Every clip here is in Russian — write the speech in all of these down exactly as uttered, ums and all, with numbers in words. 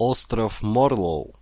Остров Морлоу.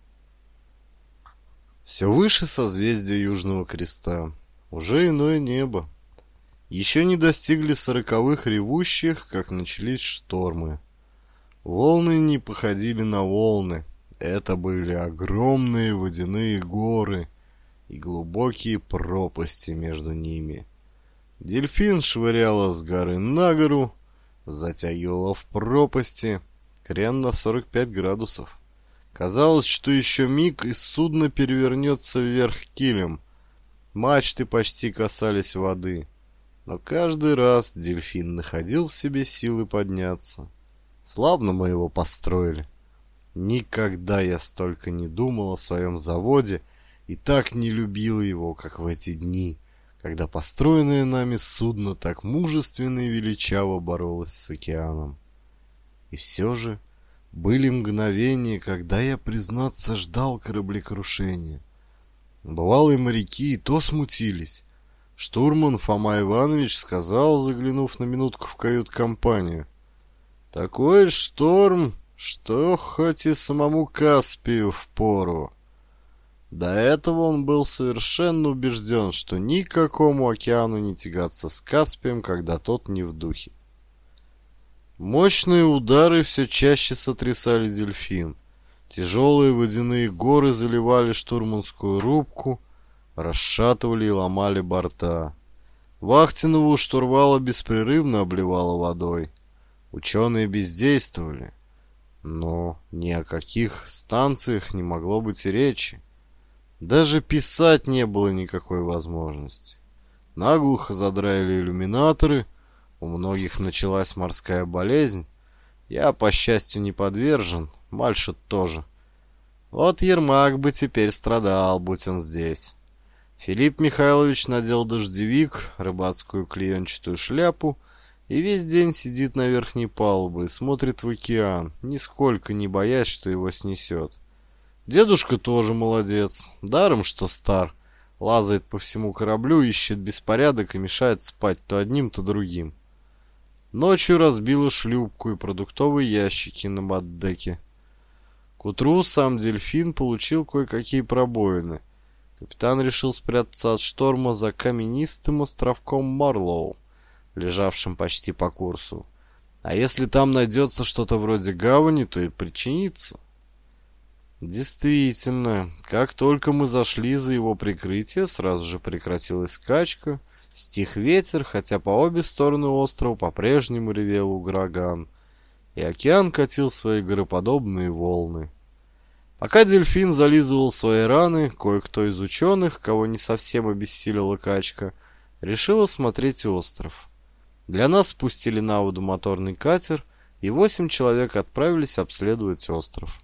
Все выше созвездия Южного Креста. Уже иное небо. Еще не достигли сороковых ревущих, как начались штормы. Волны не походили на волны. Это были огромные водяные горы и глубокие пропасти между ними. Дельфин швыряло с горы на гору, затягивало в пропасти, крен на сорок пять градусов. Казалось, что еще миг, и судно перевернется вверх килем. Мачты почти касались воды. Но каждый раз дельфин находил в себе силы подняться. Славно мы его построили. Никогда я столько не думал о своем заводе и так не любил его, как в эти дни, когда построенное нами судно так мужественно и величаво боролось с океаном. И все же были мгновения, когда я, признаться, ждал кораблекрушения. Бывалые моряки и то смутились. Штурман Фома Иванович сказал, заглянув на минутку в кают-компанию: «Такой шторм, что хоть и самому Каспию впору». До этого он был совершенно убежден, что никакому океану не тягаться с Каспием, когда тот не в духе. Мощные удары все чаще сотрясали дельфин. Тяжелые водяные горы заливали штурманскую рубку, расшатывали и ломали борта. Вахтенного у штурвала беспрерывно обливало водой. Ученые бездействовали, но ни о каких станциях не могло быть и речи. Даже писать не было никакой возможности. Наглухо задраили иллюминаторы, у многих началась морская болезнь. Я, по счастью, не подвержен, Мальшет тоже. Вот Ермак бы теперь страдал, будь он здесь. Филипп Михайлович надел дождевик, рыбацкую клеенчатую шляпу и весь день сидит на верхней палубе и смотрит в океан, нисколько не боясь, что его снесет. Дедушка тоже молодец, даром что стар, лазает по всему кораблю, ищет беспорядок и мешает спать то одним, то другим. Ночью разбила шлюпку и продуктовые ящики на маттдеке. К утру сам дельфин получил кое-какие пробоины. Капитан решил спрятаться от шторма за каменистым островком Морлоу, лежавшим почти по курсу. А если там найдется что-то вроде гавани, то и причинится. Действительно, как только мы зашли за его прикрытие, сразу же прекратилась скачка, стих ветер, хотя по обе стороны острова по-прежнему ревел ураган, и океан катил свои гороподобные волны. Пока дельфин зализывал свои раны, кое-кто из ученых, кого не совсем обессилила качка, решил осмотреть остров. Для нас спустили на воду моторный катер, и восемь человек отправились обследовать остров.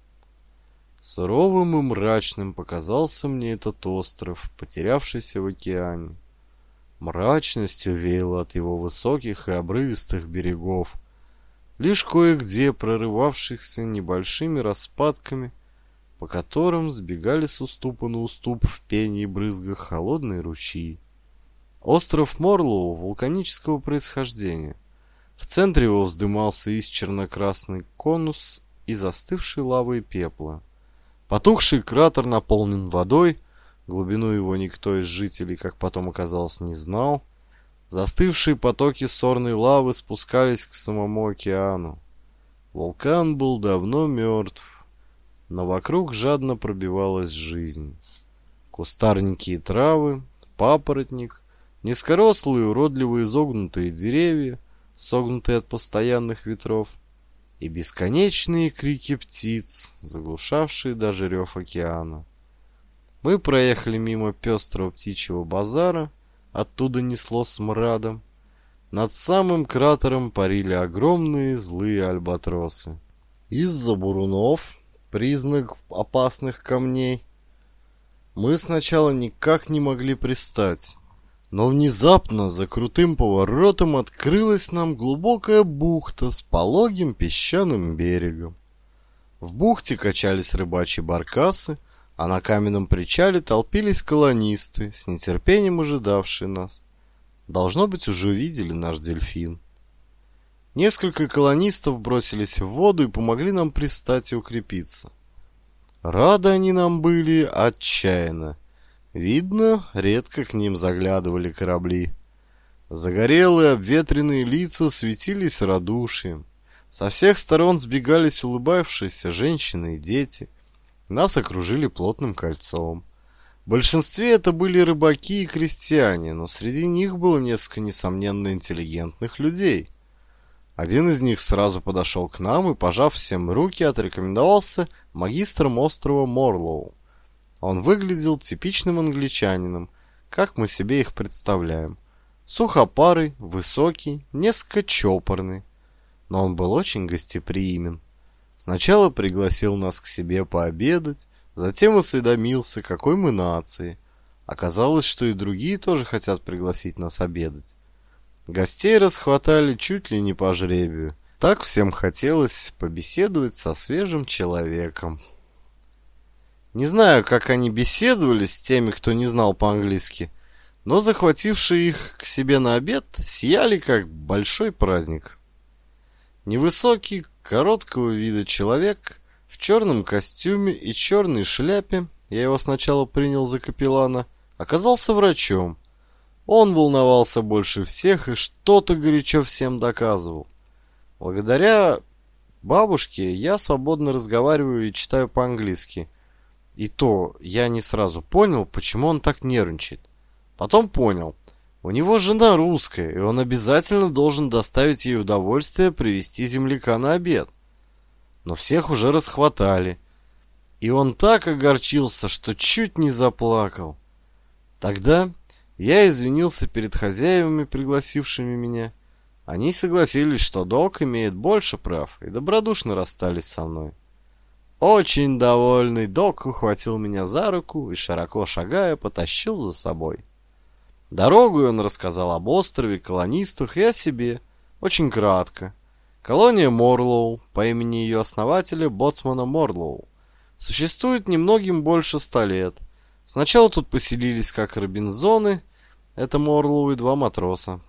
Суровым и мрачным показался мне этот остров, потерявшийся в океане. Мрачностью веяло от его высоких и обрывистых берегов, лишь кое-где прорывавшихся небольшими распадками, по которым сбегали с уступа на уступ в пене и брызгах холодные ручьи. Остров Морлоу вулканического происхождения. В центре его вздымался исчерно-красный конус из застывшей лавы и пепла. Потухший кратер наполнен водой, глубину его никто из жителей, как потом оказалось, не знал. Застывшие потоки сорной лавы спускались к самому океану. Вулкан был давно мертв, но вокруг жадно пробивалась жизнь. Кустарники и травы, папоротник, низкорослые уродливые изогнутые деревья, согнутые от постоянных ветров, и бесконечные крики птиц, заглушавшие даже рев океана. Мы проехали мимо пестрого птичьего базара, оттуда несло смрадом. Над самым кратером парили огромные злые альбатросы. Из-за бурунов, признак опасных камней, мы сначала никак не могли пристать. Но внезапно за крутым поворотом открылась нам глубокая бухта с пологим песчаным берегом. В бухте качались рыбачьи баркасы, а на каменном причале толпились колонисты, с нетерпением ожидавшие нас. Должно быть, уже видели наш дельфин. Несколько колонистов бросились в воду и помогли нам пристать и укрепиться. Рады они нам были отчаянно. Видно, редко к ним заглядывали корабли. Загорелые обветренные лица светились радушием. Со всех сторон сбегались улыбавшиеся женщины и дети. Нас окружили плотным кольцом. В большинстве это были рыбаки и крестьяне, но среди них было несколько несомненно интеллигентных людей. Один из них сразу подошел к нам и, пожав всем руки, отрекомендовался магистром острова Морлоу. Он выглядел типичным англичанином, как мы себе их представляем. Сухопарый, высокий, несколько чопорный. Но он был очень гостеприимен. Сначала пригласил нас к себе пообедать, затем осведомился, какой мы нации. Оказалось, что и другие тоже хотят пригласить нас обедать. Гостей расхватали чуть ли не по жребию. Так всем хотелось побеседовать со свежим человеком. Не знаю, как они беседовали с теми, кто не знал по-английски, но захватившие их к себе на обед сияли как большой праздник. Невысокий, короткого вида человек в черном костюме и черной шляпе, я его сначала принял за капеллана, оказался врачом. Он волновался больше всех и что-то горячо всем доказывал. Благодаря бабушке я свободно разговариваю и читаю по-английски. И то я не сразу понял, почему он так нервничает. Потом понял. У него жена русская, и он обязательно должен доставить ей удовольствие привести земляка на обед. Но всех уже расхватали. И он так огорчился, что чуть не заплакал. Тогда я извинился перед хозяевами, пригласившими меня. Они согласились, что Док имеет больше прав, и добродушно расстались со мной. Очень довольный, Док ухватил меня за руку и, широко шагая, потащил за собой. Дорогой он рассказал об острове, колонистах и о себе. Очень кратко. Колония Морлоу, по имени ее основателя, боцмана Морлоу, существует немногим больше ста лет. Сначала тут поселились как робинзоны, это Морлоу и два матроса.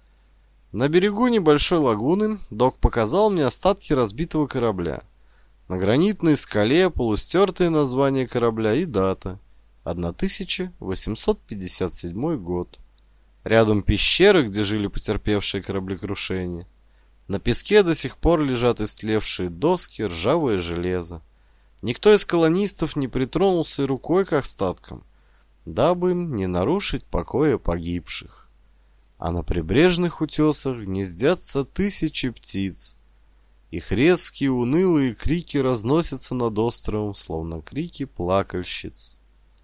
На берегу небольшой лагуны Док показал мне остатки разбитого корабля. На гранитной скале полустертое название корабля и дата. тысяча восемьсот пятьдесят седьмой год. Рядом пещера, где жили потерпевшие кораблекрушение. На песке до сих пор лежат истлевшие доски, ржавое железо. Никто из колонистов не притронулся рукой к остаткам, дабы не нарушить покоя погибших. А на прибрежных утесах гнездятся тысячи птиц. Их резкие унылые крики разносятся над островом, словно крики плакальщиц.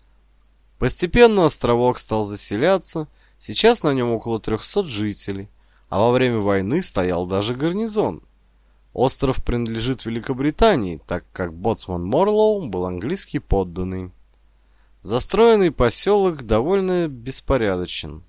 Постепенно островок стал заселяться, сейчас на нем около трехсот жителей, а во время войны стоял даже гарнизон. Остров принадлежит Великобритании, так как боцман Морлоу был английский подданный. Застроенный поселок довольно беспорядочен.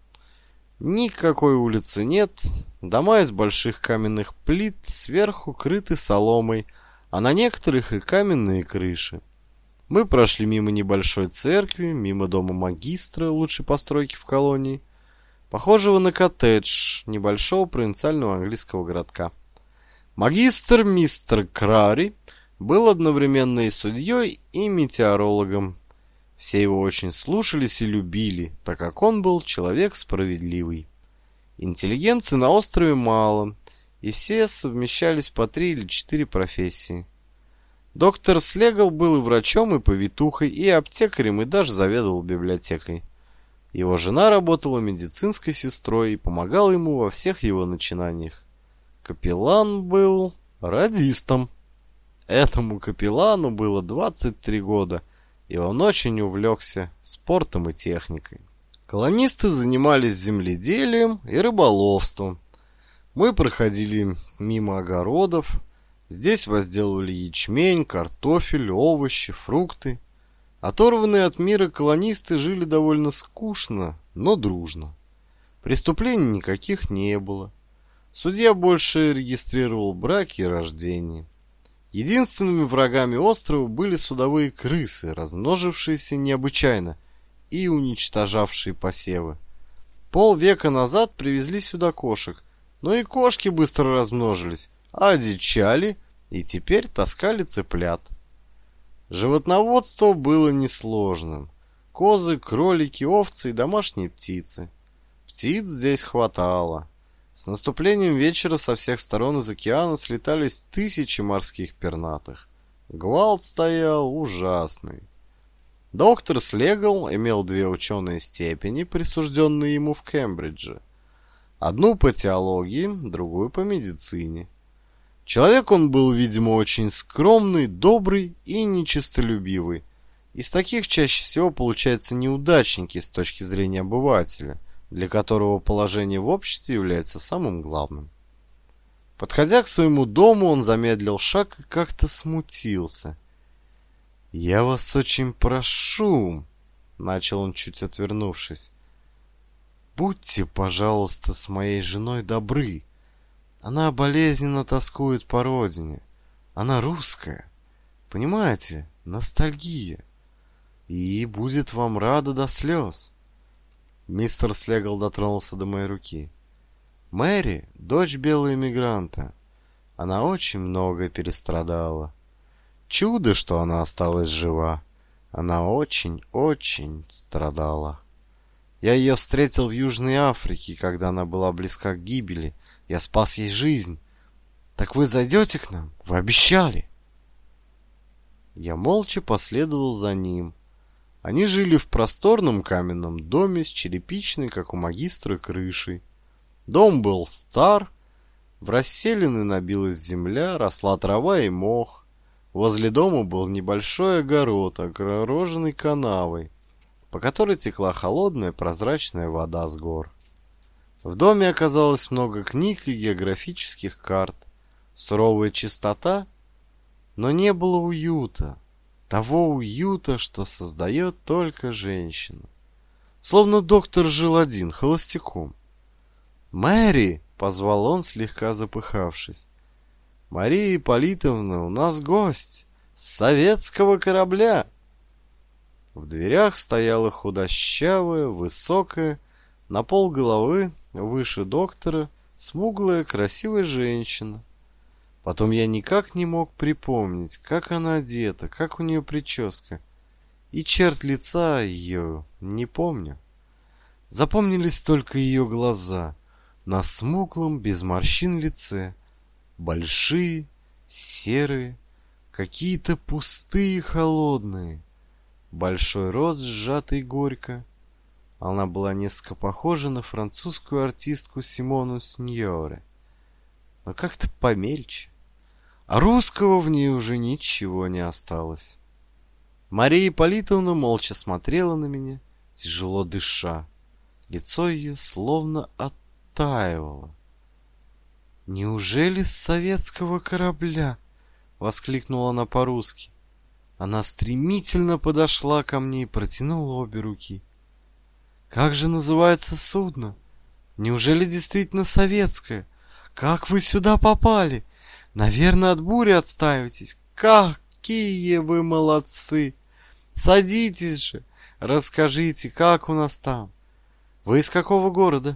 Никакой улицы нет, дома из больших каменных плит сверху крыты соломой, а на некоторых и каменные крыши. Мы прошли мимо небольшой церкви, мимо дома магистра, лучшей постройки в колонии, похожего на коттедж небольшого провинциального английского городка. Магистр мистер Крари был одновременно и судьей, и метеорологом. Все его очень слушались и любили, так как он был человек справедливый. Интеллигенции на острове мало, и все совмещались по три или четыре профессии. Доктор Слегал был и врачом, и повитухой, и аптекарем, и даже заведовал библиотекой. Его жена работала медицинской сестрой и помогала ему во всех его начинаниях. Капеллан был радистом. Этому капеллану было двадцать три года, и он очень увлекся спортом и техникой. Колонисты занимались земледелием и рыболовством. Мы проходили мимо огородов. Здесь возделывали ячмень, картофель, овощи, фрукты. Оторванные от мира колонисты жили довольно скучно, но дружно. Преступлений никаких не было. Судья больше регистрировал браки и рождения. Единственными врагами острова были судовые крысы, размножившиеся необычайно и уничтожавшие посевы. Полвека назад привезли сюда кошек, Но и кошки быстро размножились, одичали и теперь таскали цыплят. Животноводство было несложным. Козы, кролики, овцы и домашние птицы. Птиц здесь хватало. С наступлением вечера со всех сторон из океана слетались тысячи морских пернатых. Гвалт стоял ужасный. Доктор Слегл имел две ученые степени, присужденные ему в Кембридже. Одну по теологии, другую по медицине. Человек он был, видимо, очень скромный, добрый и нечестолюбивый. Из таких чаще всего получаются неудачники с точки зрения обывателя, для которого положение в обществе является самым главным. Подходя к своему дому, он замедлил шаг и как-то смутился. «Я вас очень прошу», — начал он, чуть отвернувшись, — «будьте, пожалуйста, с моей женой добры. Она болезненно тоскует по родине. Она русская. Понимаете, ностальгия. И будет вам рада до слез». Мистер Слегл дотронулся до моей руки. «Мэри — дочь белого эмигранта. Она очень многое перестрадала. Чудо, что она осталась жива. Она очень-очень страдала. Я ее встретил в Южной Африке, когда она была близка к гибели. Я спас ей жизнь. Так вы зайдете к нам? Вы обещали!» Я молча последовал за ним. Они жили в просторном каменном доме с черепичной, как у магистра, крышей. Дом был стар, в расселины набилась земля, росла трава и мох. Возле дома был небольшой огород, огороженный канавой, по которой текла холодная прозрачная вода с гор. В доме оказалось много книг и географических карт. Суровая чистота, но не было уюта. Того уюта, что создает только женщина. Словно доктор жил один, холостяком. «Мэри!» — позвал он, слегка запыхавшись. «Мария Ипполитовна, у нас гость! С советского корабля!» В дверях стояла худощавая, высокая, на полголовы, выше доктора, смуглая, красивая женщина. Потом я никак не мог припомнить, как она одета, как у нее прическа. И черт лица ее не помню. Запомнились только ее глаза на смуглом, без морщин лице. Большие, серые, какие-то пустые и холодные. Большой рот, сжатый горько. Она была несколько похожа на французскую артистку Симону Синьоре, но как-то помельче. А русского в ней уже ничего не осталось. Мария Ипполитовна молча смотрела на меня, тяжело дыша. Лицо ее словно оттаивало. «Неужели с советского корабля?» — воскликнула она по-русски. Она стремительно подошла ко мне и протянула обе руки. «Как же называется судно? Неужели действительно советское? Как вы сюда попали? Наверное, от бури отстаиваетесь. Какие вы молодцы! Садитесь же, расскажите, как у нас там? Вы из какого города?»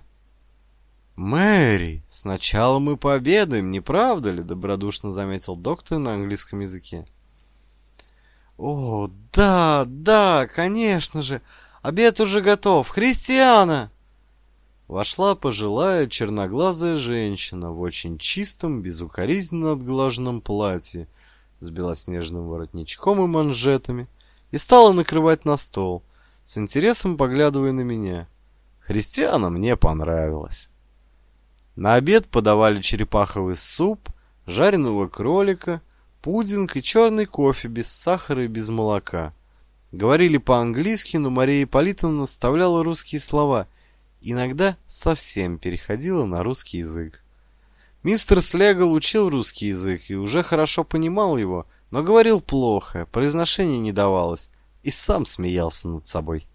«Мэри, сначала мы пообедаем, не правда ли?» — добродушно заметил доктор на английском языке. «О, да, да, конечно же! Обед уже готов! Христиана!» Вошла пожилая черноглазая женщина в очень чистом, безукоризненно отглаженном платье с белоснежным воротничком и манжетами и стала накрывать на стол, с интересом поглядывая на меня. Христиана мне понравилась. На обед подавали черепаховый суп, жареного кролика, пудинг и черный кофе без сахара и без молока. Говорили по-английски, но Мария Ипполитовна вставляла русские слова, иногда совсем переходила на русский язык. Мистер Слегл учил русский язык и уже хорошо понимал его, но говорил плохо, произношение не давалось, и сам смеялся над собой.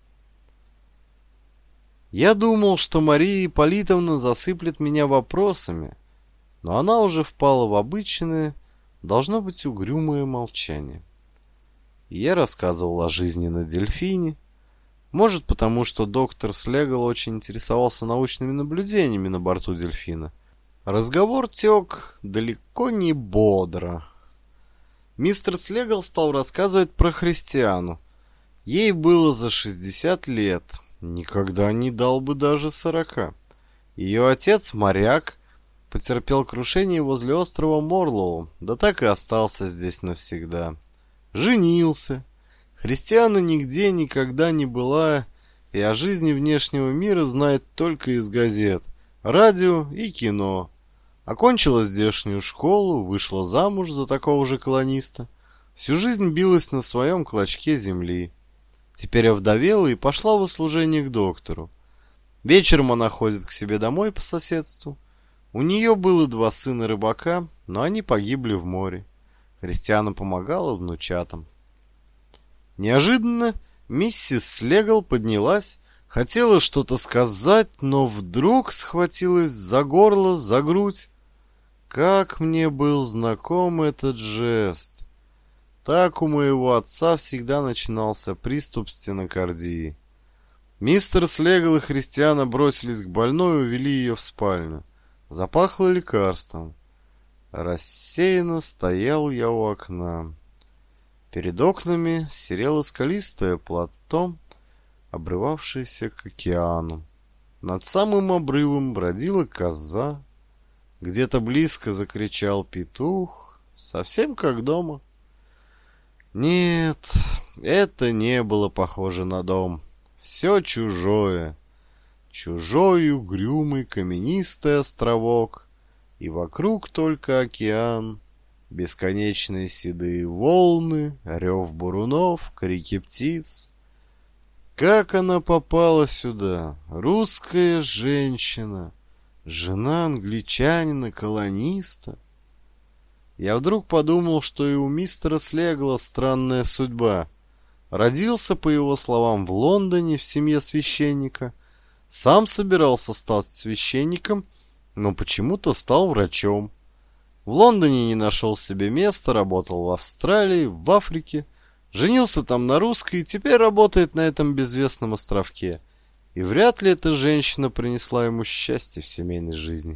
Я думал, что Мария Ипполитовна засыплет меня вопросами, но она уже впала в обычное, должно быть, угрюмое молчание. И я рассказывал о жизни на дельфине, может потому, что доктор Слегл очень интересовался научными наблюдениями на борту дельфина, Разговор тек далеко не бодро. Мистер Слегл стал рассказывать про Христиану. Ей было за шестьдесят лет, никогда не дал бы даже сорока. Ее отец, моряк, потерпел крушение возле острова Морлоу, да так и остался здесь навсегда. Женился. Христиана нигде никогда не была и о жизни внешнего мира знает только из газет, радио и кино. Окончила здешнюю школу, вышла замуж за такого же колониста. Всю жизнь билась на своем клочке земли. Теперь овдовела и пошла в услужение к доктору. Вечером она ходит к себе домой по соседству. У нее было два сына рыбака, но они погибли в море. Христиана помогала внучатам. Неожиданно миссис Слегл поднялась, хотела что-то сказать, но вдруг схватилась за горло, за грудь. Как мне был знаком этот жест! Так у моего отца всегда начинался приступ стенокардии. Мистер Слегл и Христиана бросились к больной и увели ее в спальню. Запахло лекарством. Рассеянно стоял я у окна. Перед окнами серело скалистое плато, обрывавшееся к океану. Над самым обрывом бродила коза. Где-то близко закричал петух, совсем как дома. Нет, это не было похоже на дом. Все чужое. Чужой угрюмый каменистый островок. И вокруг только океан. Бесконечные седые волны, рев бурунов, крики птиц. Как она попала сюда? Русская женщина. Жена англичанина-колониста. Я вдруг подумал, что и у мистера Слегла странная судьба. Родился, по его словам, в Лондоне в семье священника. Сам собирался стать священником, но почему-то стал врачом. В Лондоне не нашел себе места, работал в Австралии, в Африке. Женился там на русской и теперь работает на этом безвестном островке. И вряд ли эта женщина принесла ему счастье в семейной жизни.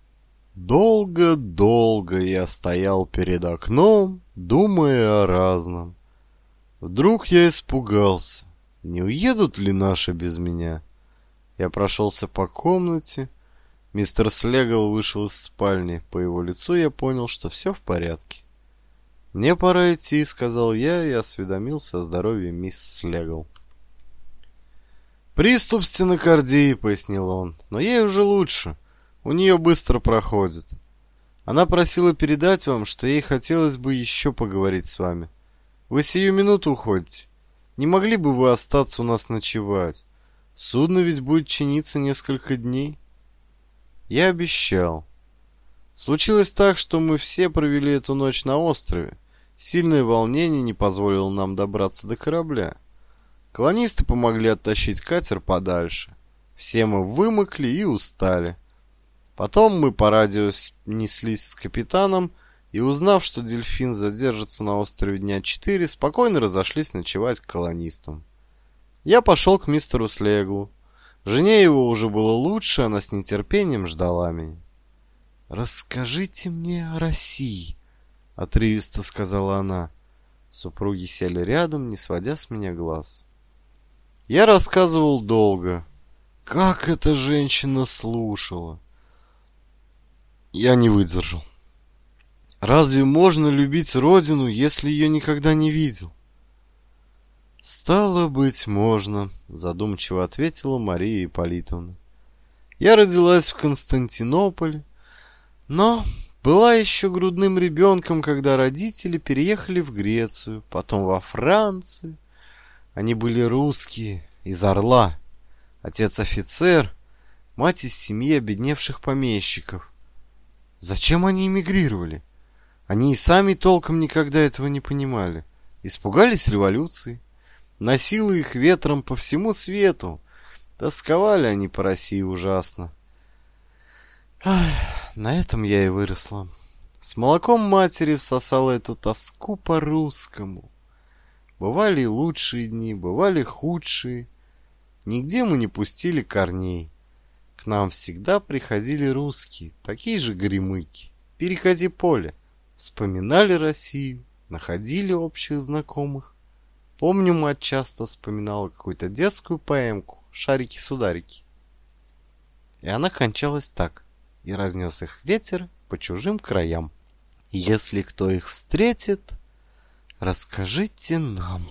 Долго-долго я стоял перед окном, думая о разном. Вдруг я испугался. Не уедут ли наши без меня? Я прошелся по комнате. Мистер Слегл вышел из спальни. По его лицу я понял, что все в порядке. «Мне пора идти», — сказал я и осведомился о здоровье мисс Слегл. «Приступ стенокардии», — пояснил он, — «но ей уже лучше. У нее быстро проходит. Она просила передать вам, что ей хотелось бы еще поговорить с вами. Вы сию минуту уходите. Не могли бы вы остаться у нас ночевать? Судно ведь будет чиниться несколько дней». Я обещал. Случилось так, что мы все провели эту ночь на острове. Сильное волнение не позволило нам добраться до корабля. Колонисты помогли оттащить катер подальше. Все мы вымокли и устали. Потом мы по радио неслись с капитаном и, узнав, что дельфин задержится на острове дня четыре, спокойно разошлись ночевать к колонистам. Я пошел к мистеру Слеглу. Жене его уже было лучше, она с нетерпением ждала меня. «Расскажите мне о России», — отрывисто сказала она. Супруги сели рядом, не сводя с меня глаз. Я рассказывал долго. Как эта женщина слушала! Я не выдержал. Разве можно любить родину, если ее никогда не видел? Стало быть, можно, задумчиво ответила Мария Ипполитовна. Я родилась в Константинополе, но была еще грудным ребенком, когда родители переехали в Грецию, потом во Францию. Они были русские, из Орла. Отец офицер, мать из семьи обедневших помещиков. Зачем они эмигрировали? Они и сами толком никогда этого не понимали. Испугались революции. Носило их ветром по всему свету. Тосковали они по России ужасно. Ах, на этом я и выросла. С молоком матери всосала эту тоску по-русскому. Бывали и лучшие дни, бывали худшие. Нигде мы не пустили корней. К к нам всегда приходили русские, такие же горемыки. Переходи поле. Вспоминали Россию, находили общих знакомых. Помню, мать часто вспоминала какую-то детскую поэмку «Шарики-сударики». И она кончалась так: и разнес их ветер по чужим краям. Если кто их встретит, расскажите нам.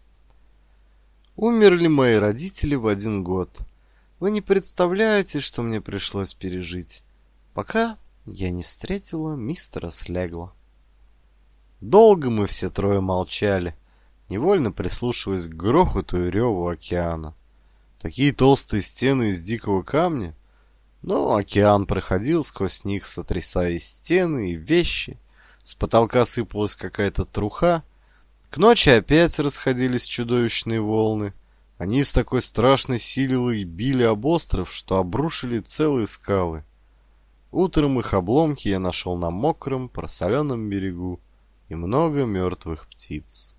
Умерли мои родители в один год. Вы не представляете, что мне пришлось пережить, пока я не встретила мистера Слегла. Долго мы все трое молчали, невольно прислушиваясь к грохоту и реву океана. Такие толстые стены из дикого камня, но океан проходил сквозь них, сотрясая и стены, и вещи. С потолка сыпалась какая-то труха. К ночи опять расходились чудовищные волны. Они с такой страшной силой били об остров, что обрушили целые скалы. Утром их обломки я нашел на мокром, просоленном берегу и много мертвых птиц.